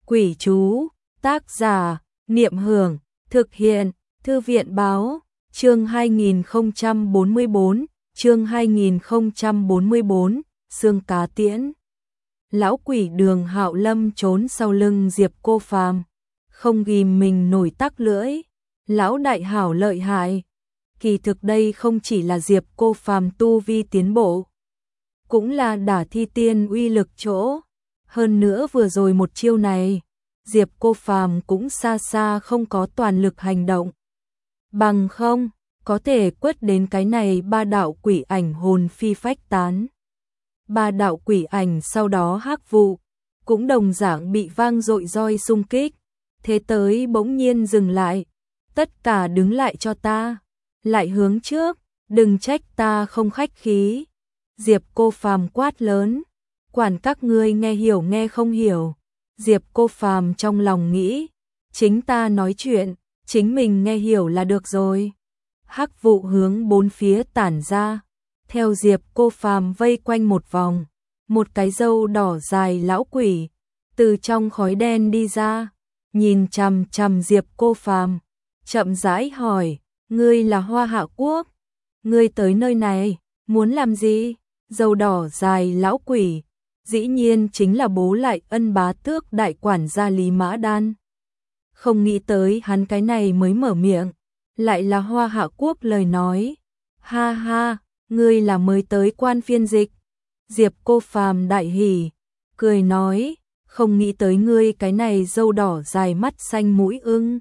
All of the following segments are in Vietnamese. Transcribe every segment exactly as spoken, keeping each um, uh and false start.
Quỷ chú, tác giả, Niệm Hưởng, thực hiện, Thư viện báo, chương hai nghìn không trăm bốn mươi bốn, chương hai nghìn không trăm bốn mươi bốn, xương cá tiễn. Lão quỷ Đường Hạo Lâm trốn sau lưng Diệp Cô Phàm, không ghim mình nổi tắc lưỡi. Lão đại hảo lợi hại. Kỳ thực đây không chỉ là Diệp Cô Phàm tu vi tiến bộ, cũng là Đả Thi Tiên uy lực chỗ. Hơn nữa vừa rồi một chiêu này, Diệp Cô Phàm cũng xa xa không có toàn lực hành động. Bằng không, có thể quất đến cái này ba đạo quỷ ảnh hồn phi phách tán. Ba đạo quỷ ảnh sau đó hắc vụ, cũng đồng dạng bị vang dội roi xung kích. Thế tới bỗng nhiên dừng lại. Tất cả đứng lại cho ta. Lại hướng trước, đừng trách ta không khách khí. Diệp Cô Phàm quát lớn. Quản các ngươi nghe hiểu nghe không hiểu. Diệp Cô Phàm trong lòng nghĩ, chính ta nói chuyện, chính mình nghe hiểu là được rồi. Hắc vụ hướng bốn phía tản ra, theo Diệp Cô Phàm vây quanh một vòng, một cái râu đỏ dài lão quỷ từ trong khói đen đi ra, nhìn chằm chằm Diệp Cô Phàm, chậm rãi hỏi: "Ngươi là Hoa Hạ Quốc? Ngươi tới nơi này muốn làm gì?" Râu đỏ dài lão quỷ dĩ nhiên chính là bố lại Ân Bá Tước đại quản gia Lý Mã Đan. Không nghĩ tới hắn cái này mới mở miệng, lại là Hoa Hạ Quốc lời nói. Ha ha, ngươi là mới tới quan phiên dịch. Diệp Cô Phàm đại hỉ, cười nói, không nghĩ tới ngươi cái này râu đỏ dài mắt xanh mũi ưng.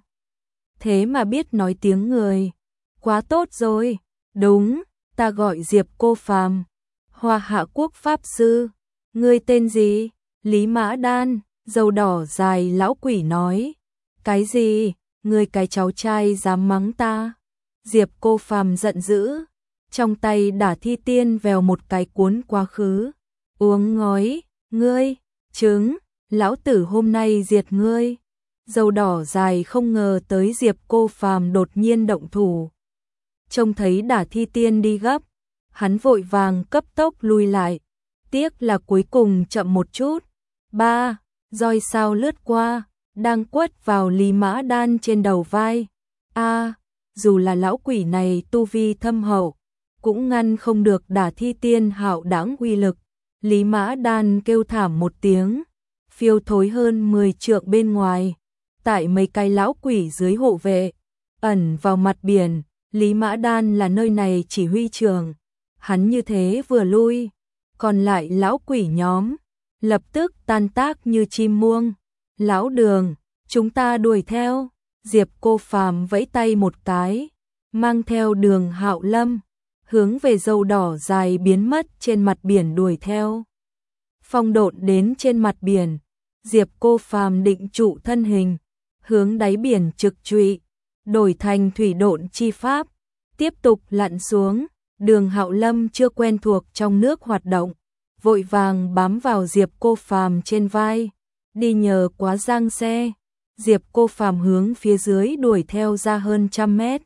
Thế mà biết nói tiếng người, quá tốt rồi. Đúng, ta gọi Diệp Cô Phàm, Hoa Hạ Quốc Pháp Sư. Ngươi tên gì? Lý Mã Đan, râu đỏ dài lão quỷ nói. Cái gì? Ngươi cái cháu trai dám mắng ta? Diệp Cô Phàm giận dữ, trong tay Đả Thi Tiên vèo một cái cuốn quá khứ. Uống ngói, ngươi, trứng, lão tử hôm nay diệt ngươi. Râu đỏ dài không ngờ tới Diệp Cô Phàm đột nhiên động thủ. Trông thấy Đả Thi Tiên đi gấp, hắn vội vàng cấp tốc lui lại. Tiếc là cuối cùng chậm một chút. Ba, roi sao lướt qua, đang quất vào Lý Mã Đan trên đầu vai. A, dù là lão quỷ này tu vi thâm hậu, cũng ngăn không được Đả Thi Tiên hạo đãng uy lực. Lý Mã Đan kêu thảm một tiếng, phiêu thối hơn mười trượng bên ngoài. Tại mấy cái lão quỷ dưới hộ vệ, ẩn vào mặt biển. Lý Mã Đan là nơi này chỉ huy trường. Hắn như thế vừa lui, còn lại lão quỷ nhóm lập tức tan tác như chim muông. Lão Đường, chúng ta đuổi theo. Diệp Cô Phàm vẫy tay một cái, mang theo Đường Hạo Lâm hướng về râu đỏ dài biến mất trên mặt biển đuổi theo. Phong độn đến trên mặt biển, Diệp Cô Phàm định trụ thân hình, hướng đáy biển trực trụy, đổi thành thủy độn chi pháp, tiếp tục lặn xuống. Đường Hạo Lâm chưa quen thuộc trong nước hoạt động, vội vàng bám vào Diệp Cô Phàm trên vai, đi nhờ quá giang xe. Diệp Cô Phàm hướng phía dưới đuổi theo ra hơn trăm mét,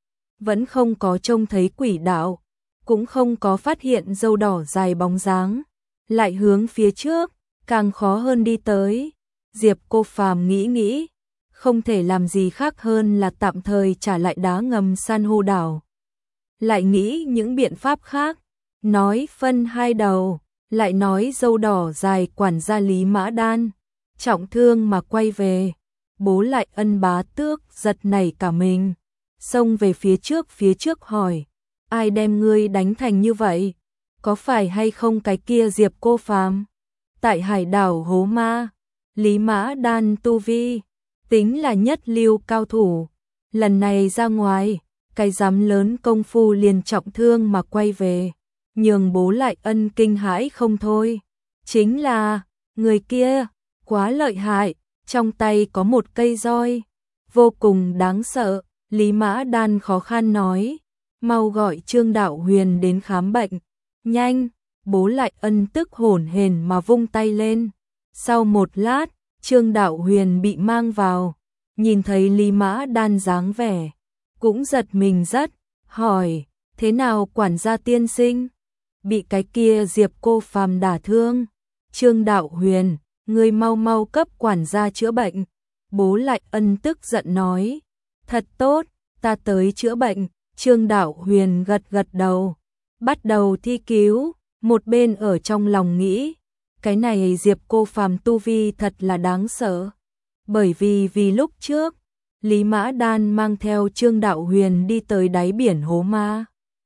vẫn không có trông thấy quỷ đạo, cũng không có phát hiện râu đỏ dài bóng dáng, lại hướng phía trước, càng khó hơn đi tới. Diệp Cô Phàm nghĩ nghĩ, không thể làm gì khác hơn là tạm thời trả lại đá ngầm san hô đảo. Lại nghĩ những biện pháp khác, nói phân hai đầu, lại nói râu đỏ dài quản gia Lý Mã Đan trọng thương mà quay về. Bố lại Ân Bá Tước giật nảy cả mình, xông về phía trước phía trước hỏi, ai đem ngươi đánh thành như vậy? Có phải hay không cái kia Diệp Cô Phàm? Tại hải đảo Hố Ma, Lý Mã Đan tu vi tính là nhất lưu cao thủ, lần này ra ngoài, cái dám lớn công phu liền trọng thương mà quay về, nhường bố lại Ân kinh hãi không thôi. Chính là, người kia, quá lợi hại, trong tay có một cây roi, vô cùng đáng sợ. Lý Mã Đan khó khăn nói, mau gọi Trương Đạo Huyền đến khám bệnh, nhanh. Bố lại Ân tức hổn hển mà vung tay lên. Sau một lát, Trương Đạo Huyền bị mang vào, nhìn thấy Lý Mã Đan dáng vẻ, cũng giật mình rất, hỏi, thế nào quản gia tiên sinh? Bị cái kia Diệp Cô Phàm đả thương. Trương Đạo Huyền, Ngươi mau mau cấp quản gia chữa bệnh. Bố Lại Ân tức giận nói. Thật tốt, ta tới chữa bệnh. Trương Đạo Huyền gật gật đầu, bắt đầu thi cứu, một bên ở trong lòng nghĩ, cái này Diệp Cô Phàm tu vi thật là đáng sợ. Bởi vì vì lúc trước, Lý Mã Đan mang theo Trương Đạo Huyền đi tới đáy biển hố ma.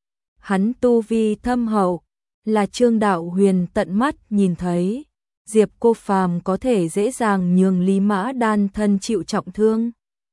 Hắn tu vi thâm hậu, là Trương Đạo Huyền tận mắt nhìn thấy, Diệp Cô Phàm có thể dễ dàng nhường Lý Mã Đan thân chịu trọng thương.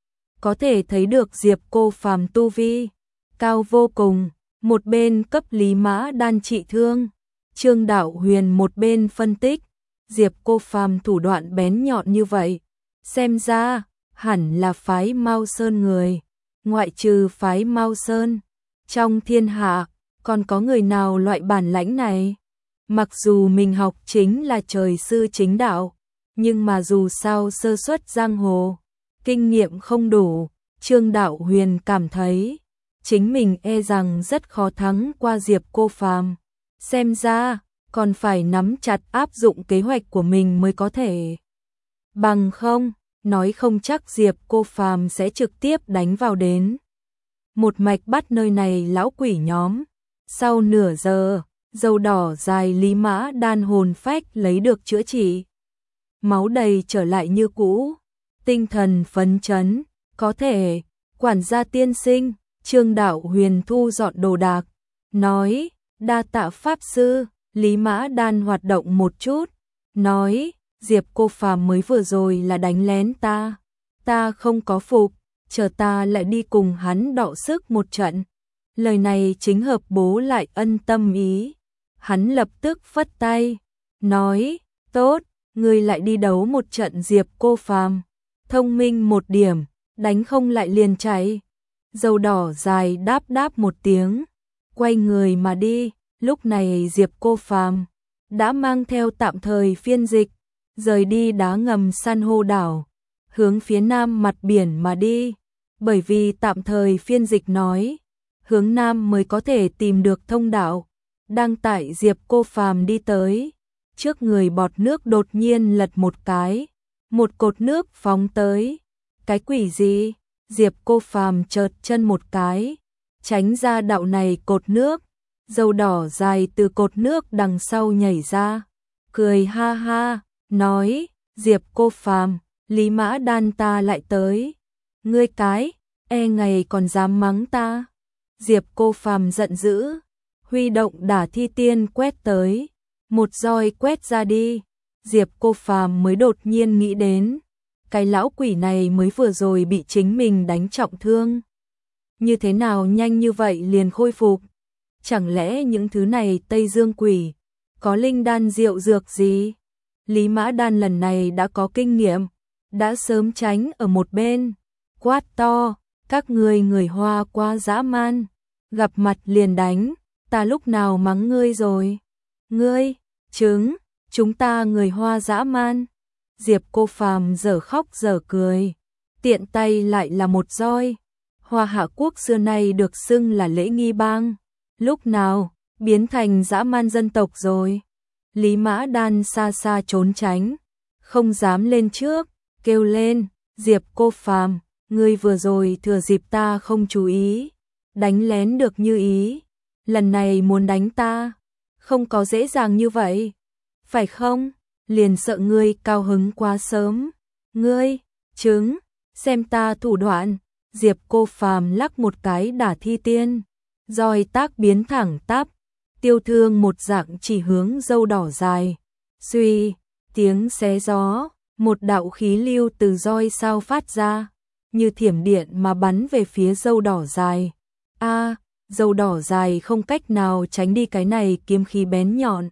Có thể thấy được Diệp Cô Phàm tu vi cao vô cùng, một bên cấp Lý Mã Đan trị thương, Trương Đạo Huyền một bên phân tích, Diệp Cô Phàm thủ đoạn bén nhọn như vậy, xem ra hẳn là phái Mao Sơn người, ngoại trừ phái Mao Sơn, trong thiên hạ còn có người nào loại bản lãnh này? Mặc dù mình học chính là trời sư chính đạo, nhưng mà dù sao sơ suất giang hồ, kinh nghiệm không đủ, Trương Đạo Huyền cảm thấy chính mình e rằng rất khó thắng qua Diệp Cô Phàm. Xem ra, còn phải nắm chặt áp dụng kế hoạch của mình mới có thể. Bằng không, nói không chắc Diệp Cô Phàm sẽ trực tiếp đánh vào đến. Một mạch bắt nơi này lão quỷ nhóm. Sau nửa giờ, dầu đỏ dài Lý Mã Đan hồn phách lấy được chữa trị. Máu đầy trở lại như cũ, tinh thần phấn chấn, có thể, quản gia tiên sinh. Trương Đạo Huyền thu dọn đồ đạc, nói, đa tạ pháp sư. Lý Mã Đan hoạt động một chút, nói, Diệp Cô Phàm mới vừa rồi là đánh lén ta, ta không có phục, chờ ta lại đi cùng hắn đọ sức một trận. Lời này chính hợp Bố Lại Ân tâm ý, hắn lập tức phất tay, nói, tốt, ngươi lại đi đấu một trận Diệp Cô Phàm, thông minh một điểm, đánh không lại liền chạy. Dầu đỏ dài đáp đáp một tiếng, quay người mà đi. Lúc này Diệp Cô Phàm đã mang theo tạm thời phiên dịch, rời đi đá ngầm san hô đảo, hướng phía nam mặt biển mà đi. Bởi vì tạm thời phiên dịch nói, hướng nam mới có thể tìm được thông đạo. Đang tại Diệp Cô Phàm đi tới, trước người bọt nước đột nhiên lật một cái, một cột nước phóng tới. Cái quỷ gì? Diệp Cô Phàm chợt chân một cái, tránh ra đạo này cột nước, dầu đỏ dài từ cột nước đằng sau nhảy ra, cười ha ha, nói, Diệp Cô Phàm, Lý Mã Đan ta lại tới, ngươi cái, e ngày còn dám mắng ta. Diệp Cô Phàm giận dữ, huy động đả thi tiên quét tới, một roi quét ra đi. Diệp Cô Phàm mới đột nhiên nghĩ đến, cái lão quỷ này mới vừa rồi bị chính mình đánh trọng thương. Như thế nào nhanh như vậy liền khôi phục? Chẳng lẽ những thứ này Tây Dương quỷ, có linh đan diệu dược gì? Lý Mã Đan lần này đã có kinh nghiệm, đã sớm tránh ở một bên, quát to, các ngươi người Hoa quá dã man, gặp mặt liền đánh, ta lúc nào mắng ngươi rồi? Ngươi, trứng, chúng ta người Hoa dã man. Diệp Cô Phàm dở khóc dở cười, tiện tay lại là một roi. Hoa Hạ quốc xưa nay được xưng là lễ nghi bang, lúc nào biến thành dã man dân tộc rồi? Lý Mã Đan xa xa trốn tránh, không dám lên trước, kêu lên, Diệp Cô Phàm, ngươi vừa rồi thừa dịp ta không chú ý, đánh lén được như ý, lần này muốn đánh ta, không có dễ dàng như vậy, phải không? Liền sợ ngươi cao hứng quá sớm. Ngươi, trứng, xem ta thủ đoạn. Diệp Cô Phàm lắc một cái đả thi tiên, roi tác biến thẳng tắp, tiêu thương một dạng chỉ hướng dâu đỏ dài. Suy, tiếng xé gió, một đạo khí lưu từ roi sao phát ra, như thiểm điện mà bắn về phía dâu đỏ dài. A, dâu đỏ dài không cách nào tránh đi cái này kiếm khí bén nhọn,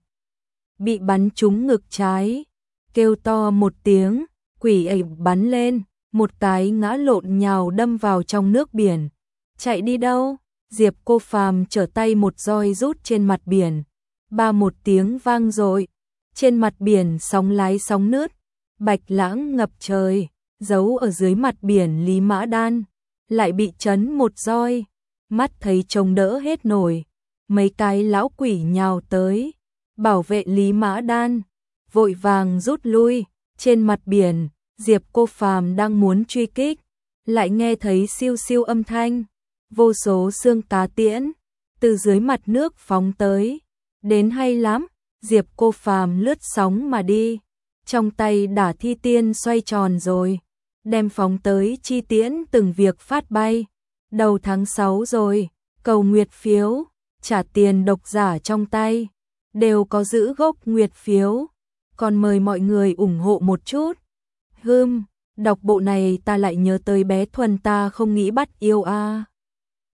bị bắn trúng ngực trái, kêu to một tiếng, quỷ ấy bắn lên, một cái ngã lộn nhào đâm vào trong nước biển. Chạy đi đâu? Diệp Cô Phàm trở tay một roi rút trên mặt biển, ba một tiếng vang dội, trên mặt biển sóng lái sóng nứt, bạch lãng ngập trời, giấu ở dưới mặt biển Lý Mã Đan, lại bị chấn một roi, mắt thấy trông đỡ hết nổi, mấy cái lão quỷ nhào tới, bảo vệ Lý Mã Đan, vội vàng rút lui, Trên mặt biển, Diệp Cô Phàm đang muốn truy kích, lại nghe thấy siêu siêu âm thanh, vô số xương cá tiễn từ dưới mặt nước phóng tới. Đến hay lắm, Diệp Cô Phàm lướt sóng mà đi, trong tay đả thi tiên xoay tròn rồi, đem phóng tới chi tiễn từng việc phát bay. Đầu tháng sáu rồi, cầu nguyệt phiếu, trả tiền độc giả trong tay, đều có giữ gốc nguyệt phiếu, còn mời mọi người ủng hộ một chút. Hừm, đọc bộ này ta lại nhớ tới bé Thuần ta không nghĩ bắt yêu a. À.